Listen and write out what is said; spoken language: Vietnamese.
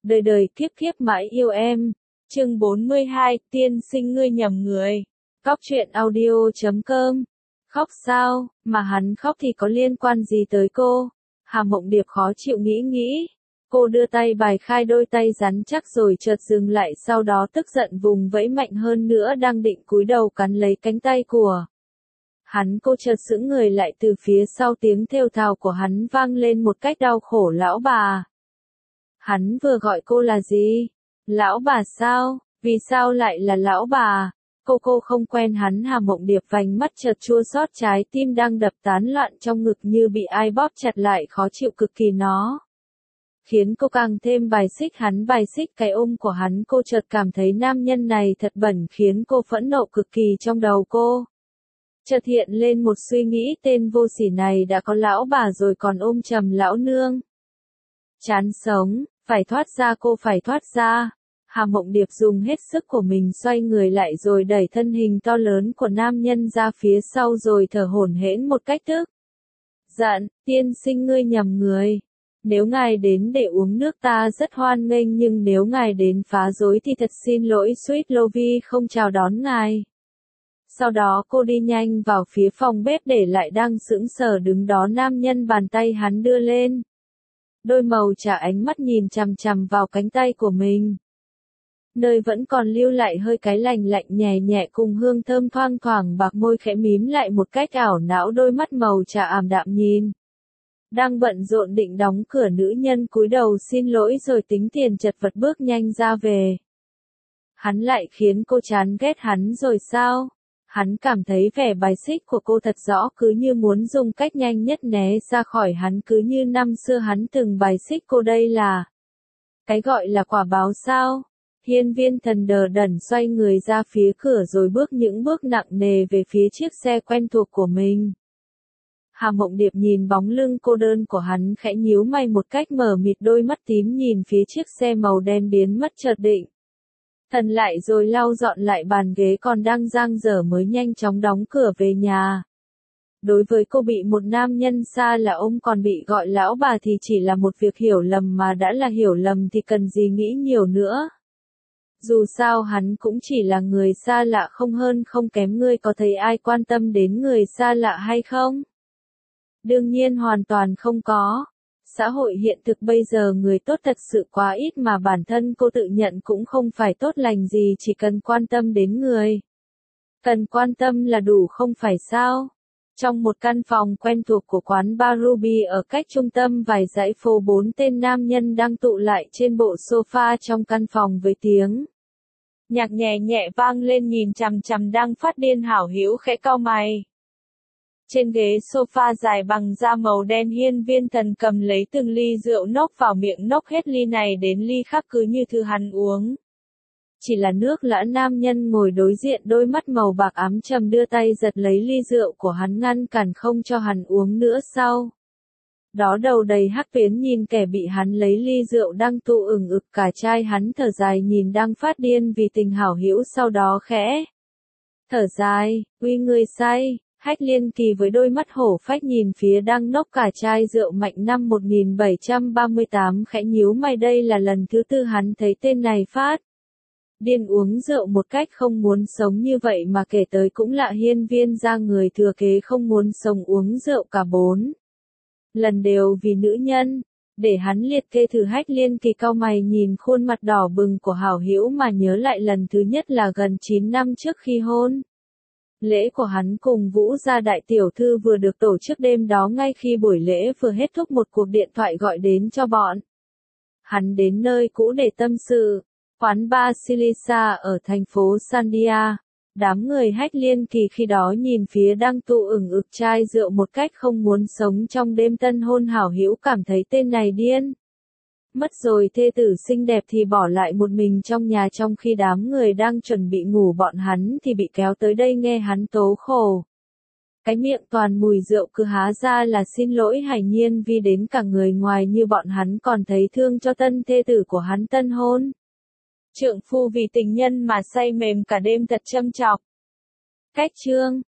đời đời kiếp kiếp mãi yêu em. Chương 42, tiên sinh ngươi nhầm người. Góc truyện audio.com. Khóc sao, mà hắn khóc thì có liên quan gì tới cô? Hà Mộng Điệp khó chịu nghĩ. Cô đưa tay bài khai đôi tay rắn chắc rồi chợt dừng lại, sau đó tức giận vùng vẫy mạnh hơn nữa, đang định cúi đầu cắn lấy cánh tay của hắn. Cô chợt sững người lại, từ phía sau tiếng thều thào của hắn vang lên một cách đau khổ. Lão bà. Hắn vừa gọi cô là gì? Lão bà sao? Vì sao lại là lão bà? Cô không quen hắn. Hà Mộng Điệp vành mắt chợt chua xót, trái tim đang đập tán loạn trong ngực như bị ai bóp chặt lại, khó chịu cực kỳ. Nó khiến cô càng thêm bài xích hắn, bài xích cái ôm của hắn. Cô chợt cảm thấy nam nhân này thật bẩn, khiến cô phẫn nộ cực kỳ. Trong đầu cô chợt hiện lên một suy nghĩ, tên vô sỉ này đã có lão bà rồi còn ôm chầm lão nương. Chán sống, phải thoát ra, cô phải thoát ra. Hà Mộng Điệp dùng hết sức của mình xoay người lại rồi đẩy thân hình to lớn của nam nhân ra phía sau, rồi thở hổn hển một cách tức giận. Tiên sinh ngươi nhầm người. Nếu ngài đến để uống nước ta rất hoan nghênh, nhưng nếu ngài đến phá rối thì thật xin lỗi, Sweet Lovey không chào đón ngài. Sau đó cô đi nhanh vào phía phòng bếp, để lại đang sững sờ đứng đó nam nhân. Bàn tay hắn đưa lên, đôi màu trà ánh mắt nhìn chằm chằm vào cánh tay của mình, nơi vẫn còn lưu lại hơi cái lành lạnh nhẹ nhẹ cùng hương thơm thoang thoảng. Bạc môi khẽ mím lại một cách ảo não, đôi mắt màu trà ảm đạm nhìn. Đang bận rộn định đóng cửa, nữ nhân cúi đầu xin lỗi rồi tính tiền, chật vật bước nhanh ra về. Hắn lại khiến cô chán ghét hắn rồi sao? Hắn cảm thấy vẻ bài xích của cô thật rõ, cứ như muốn dùng cách nhanh nhất né ra khỏi hắn, cứ như năm xưa hắn từng bài xích cô. Đây là cái gọi là quả báo sao? Hiên Viên Thần đờ đẫn xoay người ra phía cửa rồi bước những bước nặng nề về phía chiếc xe quen thuộc của mình. Hà Mộng Điệp nhìn bóng lưng cô đơn của hắn, khẽ nhíu mày một cách mờ mịt, đôi mắt tím nhìn phía chiếc xe màu đen biến mất, chợt định thần lại rồi lau dọn lại bàn ghế còn đang dang dở mới nhanh chóng đóng cửa về nhà. Đối với cô, bị một nam nhân xa lạ ôm còn bị gọi lão bà thì chỉ là một việc hiểu lầm, mà đã là hiểu lầm thì cần gì nghĩ nhiều nữa. Dù sao hắn cũng chỉ là người xa lạ, không hơn không kém. Ngươi có thấy ai quan tâm đến người xa lạ hay không? Đương nhiên hoàn toàn không có. Xã hội hiện thực bây giờ người tốt thật sự quá ít, mà bản thân cô tự nhận cũng không phải tốt lành gì, chỉ cần quan tâm đến người cần quan tâm là đủ, không phải sao? Trong một căn phòng quen thuộc của quán bar Ruby ở cách trung tâm vài dãy phố, 4 tên nam nhân đang tụ lại trên bộ sofa trong căn phòng, với tiếng nhạc nhẹ nhẹ vang lên. Nhìn chằm chằm đang phát điên Hảo Hữu khẽ cau mày. Trên ghế sofa dài bằng da màu đen, Hiên Viên Thần cầm lấy từng ly rượu nốc vào miệng, nốc hết ly này đến ly khác cứ như thứ hắn uống chỉ là nước lã. Nam nhân ngồi đối diện, đôi mắt màu bạc ám trầm, đưa tay giật lấy ly rượu của hắn, ngăn cản không cho hắn uống nữa. Sau đó đầu đầy hắc tuyến nhìn kẻ bị hắn lấy ly rượu đang tụ ửng ực cả chai. Hắn thở dài nhìn đang phát điên vì tình Hảo Hữu, sau đó khẽ thở dài, uy người say. Hách Liên Kỳ với đôi mắt hổ phách nhìn phía đang nốc cả chai rượu mạnh. Năm 1738 khẽ nhíu mày, đây là lần thứ tư hắn thấy tên này phát điên uống rượu một cách không muốn sống như vậy, mà kể tới cũng lạ. Hiên Viên gia người thừa kế không muốn sống uống rượu cả 4 lần đều vì nữ nhân. Để hắn liệt kê thử. Hách Liên Kỳ cau mày nhìn khuôn mặt đỏ bừng của Hảo Hữu mà nhớ lại lần thứ nhất là gần 9 năm trước, khi hôn lễ của hắn cùng Vũ gia đại tiểu thư vừa được tổ chức. Đêm đó, ngay khi buổi lễ vừa hết thúc, một cuộc điện thoại gọi đến cho bọn hắn đến nơi cũ để tâm sự. Quán bar Silisa ở thành phố Sandia. Đám người Hách Liên Kỳ khi đó nhìn phía đang tụ ửng ực chai rượu một cách không muốn sống. Trong đêm tân hôn, Hảo Hữu cảm thấy tên này điên mất rồi. Thê tử xinh đẹp thì bỏ lại một mình trong nhà, trong khi đám người đang chuẩn bị ngủ. Bọn hắn thì bị kéo tới đây nghe hắn tố khổ. Cái miệng toàn mùi rượu cứ há ra là xin lỗi Hải Nhiên vì đến cả người ngoài như bọn hắn còn thấy thương cho tân thê tử của hắn. Tân hôn trượng phu vì tình nhân mà say mềm cả đêm, thật châm chọc. Cách chương